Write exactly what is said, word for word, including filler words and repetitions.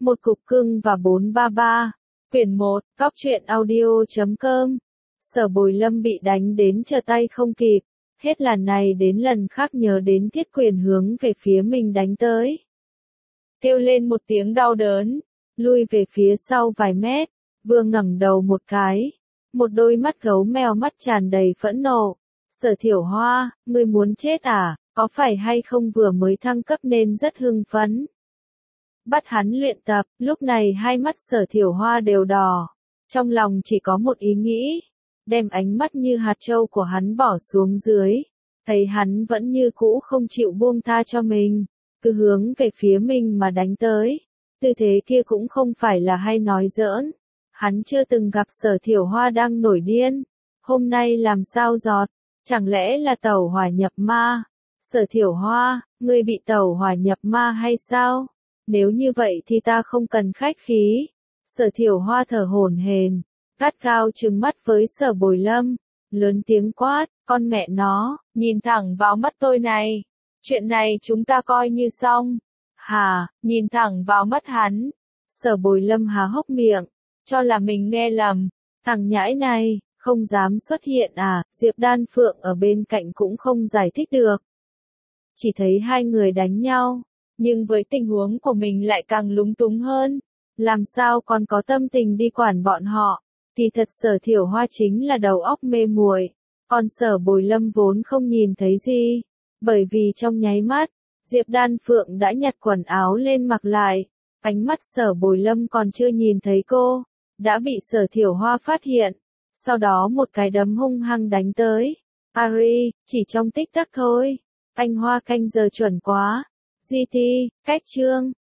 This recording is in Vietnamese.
Một cục cưng và bốn ba ba. Quyển một, Góc truyện audio chấm com. Sở Bồi Lâm bị đánh đến trở tay không kịp, hết lần này đến lần khác nhớ đến Thiết Quyền hướng về phía mình đánh tới. Kêu lên một tiếng đau đớn, lui về phía sau vài mét, vừa ngẩng đầu một cái, một đôi mắt gấu mèo mắt tràn đầy phẫn nộ. Sở Thiểu Hoa, ngươi muốn chết à, có phải hay không vừa mới thăng cấp nên rất hưng phấn. Bắt hắn luyện tập, lúc này hai mắt Sở Thiểu Hoa đều đỏ, trong lòng chỉ có một ý nghĩ, đem ánh mắt như hạt châu của hắn bỏ xuống dưới, thấy hắn vẫn như cũ không chịu buông tha cho mình, cứ hướng về phía mình mà đánh tới, tư thế kia cũng không phải là hay nói giỡn, hắn chưa từng gặp Sở Thiểu Hoa đang nổi điên, hôm nay làm sao giọt, chẳng lẽ là tẩu hỏa nhập ma? Sở Thiểu Hoa, ngươi bị tẩu hỏa nhập ma hay sao? Nếu như vậy thì ta không cần khách khí. Sở Thiểu Hoa thở hổn hển, gắt gao trừng mắt với Sở Bồi Lâm, lớn tiếng quát, con mẹ nó, nhìn thẳng vào mắt tôi này. Chuyện này chúng ta coi như xong. Hà, nhìn thẳng vào mắt hắn. Sở Bồi Lâm há hốc miệng, cho là mình nghe lầm. Thằng nhãi này, không dám xuất hiện à, Diệp Đan Phượng ở bên cạnh cũng không giải thích được. Chỉ thấy hai người đánh nhau, nhưng với tình huống của mình lại càng lúng túng hơn. Làm sao còn có tâm tình đi quản bọn họ, thì thật Sở Thiểu Hoa chính là đầu óc mê muội, còn Sở Bồi Lâm vốn không nhìn thấy gì, bởi vì trong nháy mắt, Diệp Đan Phượng đã nhặt quần áo lên mặc lại, ánh mắt Sở Bồi Lâm còn chưa nhìn thấy cô, đã bị Sở Thiểu Hoa phát hiện, sau đó một cái đấm hung hăng đánh tới. Ari, chỉ trong tích tắc thôi, anh Hoa canh giờ chuẩn quá. giê tê, cách chương,